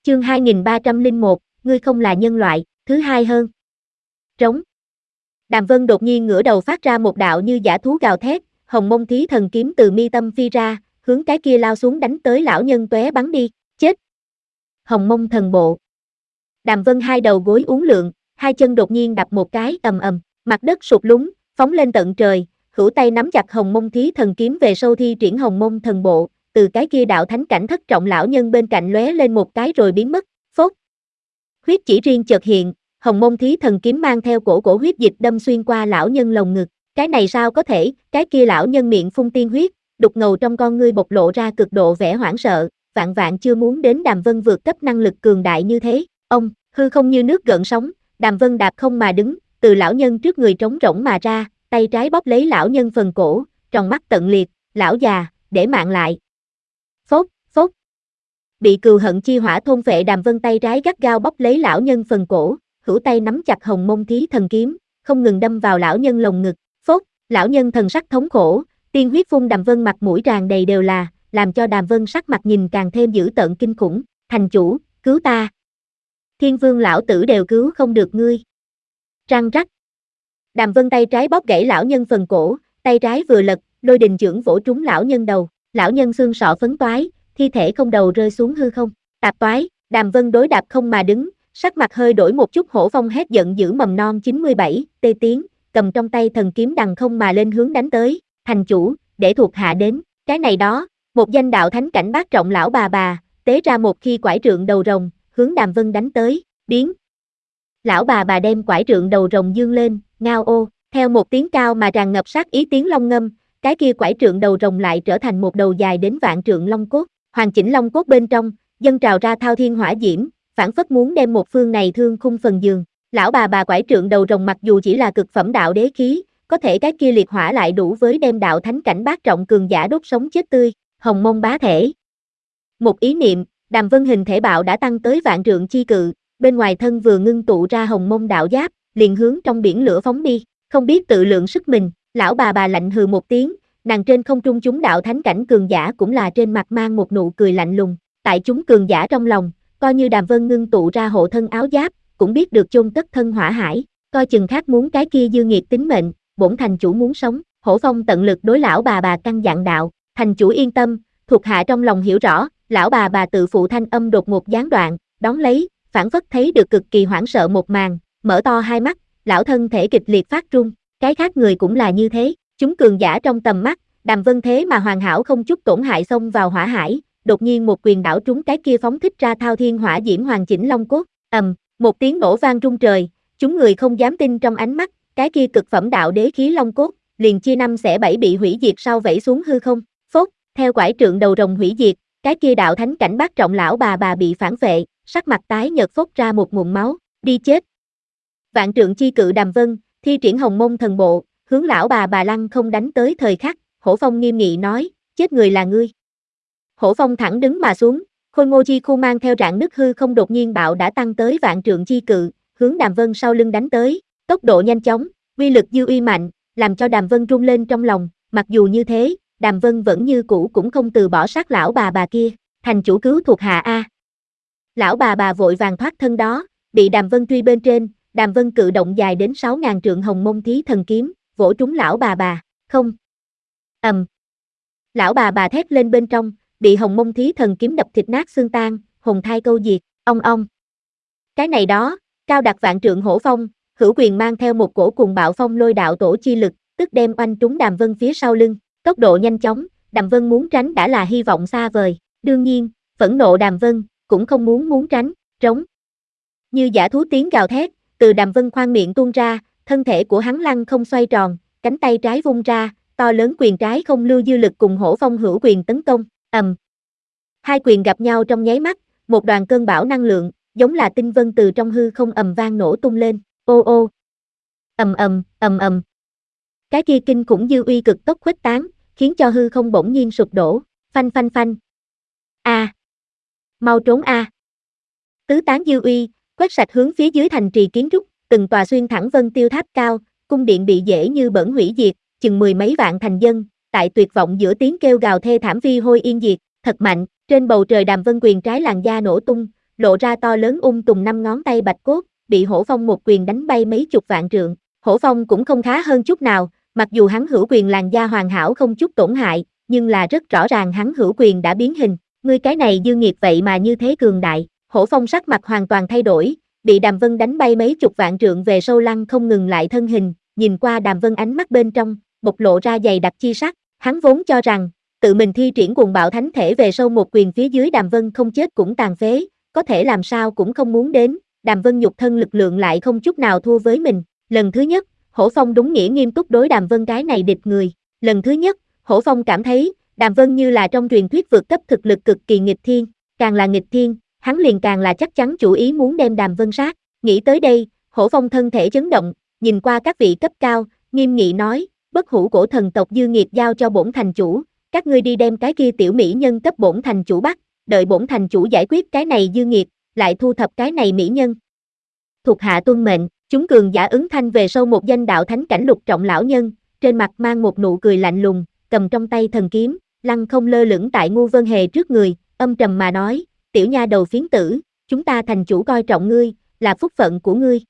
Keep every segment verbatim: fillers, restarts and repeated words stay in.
Chương hai nghìn ba trăm lẻ một, ngươi không là nhân loại, thứ hai hơn. Trống. Đàm Vân đột nhiên ngửa đầu phát ra một đạo như dã thú gào thét, hồng mông thí thần kiếm từ mi tâm phi ra, hướng cái kia lao xuống đánh tới lão nhân tóe bắn đi, chết. Hồng mông thần bộ. Đàm Vân hai đầu gối uốn lượn, hai chân đột nhiên đập một cái, ầm ầm, mặt đất sụp lún, phóng lên tận trời, hữu tay nắm chặt hồng mông thí thần kiếm về sâu thi triển hồng mông thần bộ, từ cái kia đạo thánh cảnh thất trọng lão nhân bên cạnh lóe lên một cái rồi biến mất, phốt. Huyết chỉ riêng chợt hiện, hồng mông thí thần kiếm mang theo cổ cổ huyết dịch đâm xuyên qua lão nhân lồng ngực, cái này sao có thể, cái kia lão nhân miệng phun tiên huyết, đục ngầu trong con ngươi bộc lộ ra cực độ vẻ hoảng sợ, vạn vạn chưa muốn đến Đàm Vân vượt cấp năng lực cường đại như thế, ông, hư không như nước gợn sóng, Đàm Vân đạp không mà đứng, từ lão nhân trước người trống rỗng mà ra, tay trái bóp lấy lão nhân phần cổ, tròng mắt tận liệt, lão già, để mạng lại. Phốt, phốt. Bị cừu hận chi hỏa thôn phệ, Đàm Vân tay trái gắt gao bóp lấy lão nhân phần cổ, hữu tay nắm chặt hồng mông thí thần kiếm, không ngừng đâm vào lão nhân lồng ngực, phốt, lão nhân thần sắc thống khổ, tiên huyết phun, Đàm Vân mặt mũi tràn đầy đều là, làm cho Đàm Vân sắc mặt nhìn càng thêm dữ tợn kinh khủng, thành chủ, cứu ta. Thiên vương lão tử đều cứu không được ngươi. Răng rắc. Đàm Vân tay trái bóp gãy lão nhân phần cổ, tay trái vừa lật, lôi đình chưởng vỗ trúng lão nhân đầu, lão nhân xương sọ phấn toái, thi thể không đầu rơi xuống hư không, tạp toái, Đàm Vân đối đạp không mà đứng, sắc mặt hơi đổi một chút, hổ phong hét giận dữ mầm non chín mươi bảy, tê tiếng, cầm trong tay thần kiếm đằng không mà lên hướng đánh tới, thành chủ, để thuộc hạ đến, cái này đó, một danh đạo thánh cảnh bát trọng lão bà bà, tế ra một khi quải trượng đầu rồng, hướng Đàm Vân đánh tới, biến. Lão bà bà đem quải trượng đầu rồng dương lên, ngao ô, theo một tiếng cao mà tràn ngập sát ý tiếng long ngâm, cái kia quải trượng đầu rồng lại trở thành một đầu dài đến vạn trượng long cốt, hoàn chỉnh long cốt bên trong, dâng trào ra thao thiên hỏa diễm, phảng phất muốn đem một phương này thương khung phần giường. Lão bà bà quải trượng đầu rồng mặc dù chỉ là cực phẩm đạo đế khí, có thể cái kia liệt hỏa lại đủ với đem đạo thánh cảnh bát trọng cường giả đốt sống chết tươi, hồng mông bá thể. Một ý niệm, Đàm Vân hình thể bạo đã tăng tới vạn trượng chi cự, bên ngoài thân vừa ngưng tụ ra hồng mông đạo giáp, liền hướng trong biển lửa phóng đi, không biết tự lượng sức mình, lão bà bà lạnh hừ một tiếng, nàng trên không trung chúng đạo thánh cảnh cường giả cũng là trên mặt mang một nụ cười lạnh lùng, tại chúng cường giả trong lòng, coi như Đàm Vân ngưng tụ ra hộ thân áo giáp, cũng biết được chôn tất thân hỏa hải, coi chừng khác muốn cái kia dư nghiệt tính mệnh, bổn thành chủ muốn sống, Hổ Phong tận lực đối lão bà bà căn dặn đạo, thành chủ yên tâm, thuộc hạ trong lòng hiểu rõ, lão bà bà tự phụ thanh âm đột ngột gián đoạn, đón lấy, phản phất thấy được cực kỳ hoảng sợ một màn, mở to hai mắt, lão thân thể kịch liệt phát run, cái khác người cũng là như thế, chúng cường giả trong tầm mắt, Đàm Vân thế mà hoàn hảo không chút tổn hại xông vào hỏa hải, đột nhiên một quyền đảo trúng cái kia phóng thích ra thao thiên hỏa diễm hoàn chỉnh long cốt, ầm, một tiếng nổ vang rung trời, chúng người không dám tin trong ánh mắt, cái kia cực phẩm đạo đế khí long cốt, liền chia năm xẻ bảy bị hủy diệt sau vẩy xuống hư không, phốt, theo quải trượng đầu rồng hủy diệt, cái kia đạo thánh cảnh bát trọng lão bà bà bị phản phệ, sắc mặt tái nhợt phốt ra một nguồn máu, đi chết. Vạn trượng chi cự Đàm Vân, thi triển hồng mông thần bộ, hướng lão bà bà lăng không đánh tới thời khắc, Hổ Phong nghiêm nghị nói, chết người là ngươi. Hổ Phong thẳng đứng mà xuống, khôi ngô chi khu mang theo rạn nứt hư không đột nhiên bạo đã tăng tới vạn trượng chi cự, hướng Đàm Vân sau lưng đánh tới, tốc độ nhanh chóng, uy lực dư uy mạnh, làm cho Đàm Vân rung lên trong lòng, mặc dù như thế, Đàm Vân vẫn như cũ cũng không từ bỏ sát lão bà bà kia, thành chủ cứu thuộc hạ a. Lão bà bà vội vàng thoát thân đó, bị Đàm Vân truy bên trên, Đàm Vân cự động dài đến sáu ngàn trượng hồng mông thí thần kiếm, vỗ trúng lão bà bà, không. Ầm. Lão bà bà thét lên bên trong, bị hồng mông thí thần kiếm đập thịt nát xương tan, hồn thai câu diệt, ong ong. Cái này đó, cao đặt vạn trượng Hổ Phong, hữu quyền mang theo một cổ cùng bạo phong lôi đạo tổ chi lực, tức đem oanh trúng Đàm Vân phía sau lưng, tốc độ nhanh chóng, Đàm Vân muốn tránh đã là hy vọng xa vời, đương nhiên, phẫn nộ Đàm Vân, cũng không muốn muốn tránh, trống. Như dã thú tiếng gào thét, từ Đàm Vân khoang miệng tuôn ra, thân thể của hắn lăng không xoay tròn, cánh tay trái vung ra, to lớn quyền trái không lưu dư lực cùng Hổ Phong hữu quyền tấn công, ầm. Hai quyền gặp nhau trong nháy mắt, một đoàn cơn bão năng lượng, giống là tinh vân từ trong hư không ầm vang nổ tung lên, ô ô. Ầm ầm, ầm ầm. Cái kia kinh khủng dư uy cực tốc khuếch tán, khiến cho hư không bỗng nhiên sụp đổ, phanh phanh phanh. A. Mau trốn a. Tứ tán dư uy, quét sạch hướng phía dưới thành trì kiến trúc, từng tòa xuyên thẳng vân tiêu tháp cao, cung điện bị dễ như bẩn hủy diệt, chừng mười mấy vạn thành dân, tại tuyệt vọng giữa tiếng kêu gào thê thảm vi hôi yên diệt, thật mạnh, trên bầu trời Đàm Vân quyền trái làn da nổ tung, lộ ra to lớn ung tùng năm ngón tay bạch cốt, bị Hổ Phong một quyền đánh bay mấy chục vạn trượng. Hổ Phong cũng không khá hơn chút nào, mặc dù hắn hữu quyền làn da hoàn hảo không chút tổn hại, nhưng là rất rõ ràng hắn hữu quyền đã biến hình. Ngươi cái này dư nghiệt vậy mà như thế cường đại. Hổ Phong sắc mặt hoàn toàn thay đổi, bị Đàm Vân đánh bay mấy chục vạn trượng về sâu lăng không ngừng lại thân hình, nhìn qua Đàm Vân ánh mắt bên trong, bộc lộ ra dày đặc chi sắc. Hắn vốn cho rằng, tự mình thi triển cuồng bạo thánh thể về sâu một quyền phía dưới Đàm Vân không chết cũng tàn phế, có thể làm sao cũng không muốn đến, Đàm Vân nhục thân lực lượng lại không chút nào thua với mình. Lần thứ nhất, Hổ Phong đúng nghĩa nghiêm túc đối Đàm Vân cái này địch người. Lần thứ nhất, Hổ Phong cảm thấy, Đàm Vân như là trong truyền thuyết vượt cấp thực lực cực kỳ nghịch thiên, càng là nghịch thiên, hắn liền càng là chắc chắn chủ ý muốn đem Đàm Vân sát. Nghĩ tới đây, Hổ Phong thân thể chấn động, nhìn qua các vị cấp cao, nghiêm nghị nói, bất hủ cổ thần tộc dư nghiệt giao cho bổn thành chủ, các ngươi đi đem cái kia tiểu mỹ nhân cấp bổn thành chủ bắt, đợi bổn thành chủ giải quyết cái này dư nghiệt, lại thu thập cái này mỹ nhân. Thuộc hạ tuân mệnh, chúng cường giả ứng thanh về sâu một danh đạo thánh cảnh lục trọng lão nhân, trên mặt mang một nụ cười lạnh lùng, cầm trong tay thần kiếm, lăng không lơ lửng tại Ngu Vân Hề trước người, âm trầm mà nói, tiểu nha đầu phiến tử, chúng ta thành chủ coi trọng ngươi, là phúc phận của ngươi.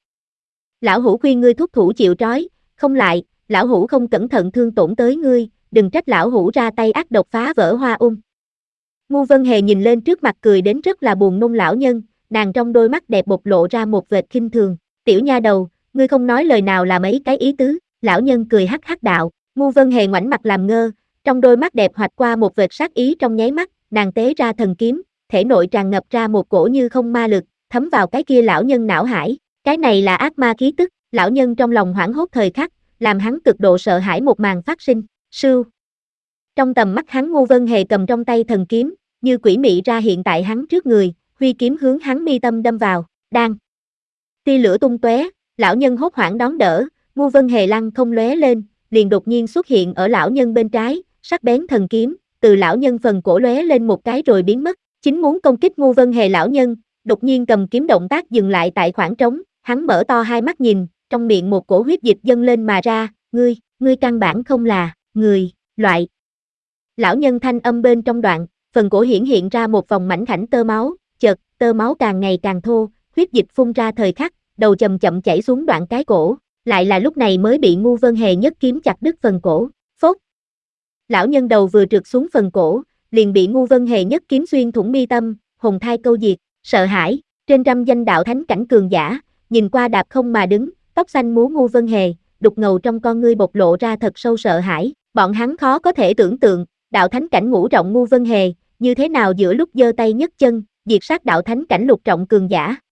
Lão hủ khuyên ngươi thúc thủ chịu trói, không lại, lão hủ không cẩn thận thương tổn tới ngươi, đừng trách lão hủ ra tay ác độc phá vỡ hoa ung. Ngu Vân Hề nhìn lên trước mặt cười đến rất là buồn nôn lão nhân, nàng trong đôi mắt đẹp bộc lộ ra một vệt khinh thường, tiểu nha đầu, ngươi không nói lời nào là mấy cái ý tứ, lão nhân cười hắc hắc đạo, Ngu Vân Hề ngoảnh mặt làm ngơ, trong đôi mắt đẹp hoạch qua một vệt sát ý trong nháy mắt, nàng tế ra thần kiếm, thể nội tràn ngập ra một cổ như không ma lực, thấm vào cái kia lão nhân não hải, cái này là ác ma khí tức, lão nhân trong lòng hoảng hốt thời khắc, làm hắn cực độ sợ hãi một màn phát sinh, sưu. Trong tầm mắt hắn Ngu Vân Hề cầm trong tay thần kiếm, như quỷ mị ra hiện tại hắn trước người, huy kiếm hướng hắn mi tâm đâm vào, đang. Tia lửa tung tóe, lão nhân hốt hoảng đón đỡ, Ngu Vân Hề lăng không lóe lên, liền đột nhiên xuất hiện ở lão nhân bên trái, sắc bén thần kiếm, từ lão nhân phần cổ lóe lên một cái rồi biến mất, chính muốn công kích Ngu Vân Hề lão nhân, đột nhiên cầm kiếm động tác dừng lại tại khoảng trống, hắn mở to hai mắt nhìn, trong miệng một cổ huyết dịch dâng lên mà ra, ngươi, ngươi căn bản không là, người, loại. Lão nhân thanh âm bên trong đoạn, phần cổ hiển hiện ra một vòng mảnh khảnh tơ máu, chợt, tơ máu càng ngày càng thô, huyết dịch phun ra thời khắc, đầu chậm chậm chảy xuống đoạn cái cổ, lại là lúc này mới bị Ngu Vân Hề nhất kiếm chặt đứt phần cổ, phốt. Lão nhân đầu vừa trượt xuống phần cổ, liền bị Ngu Vân Hề nhất kiếm xuyên thủng mi tâm, hồn thai câu diệt, sợ hãi, trên trăm danh đạo thánh cảnh cường giả, nhìn qua đạp không mà đứng, tóc xanh múa Ngu Vân Hề, đục ngầu trong con ngươi bộc lộ ra thật sâu sợ hãi, bọn hắn khó có thể tưởng tượng, đạo thánh cảnh ngũ trọng Ngu Vân Hề, như thế nào giữa lúc giơ tay nhấc chân, diệt sát đạo thánh cảnh lục trọng cường giả.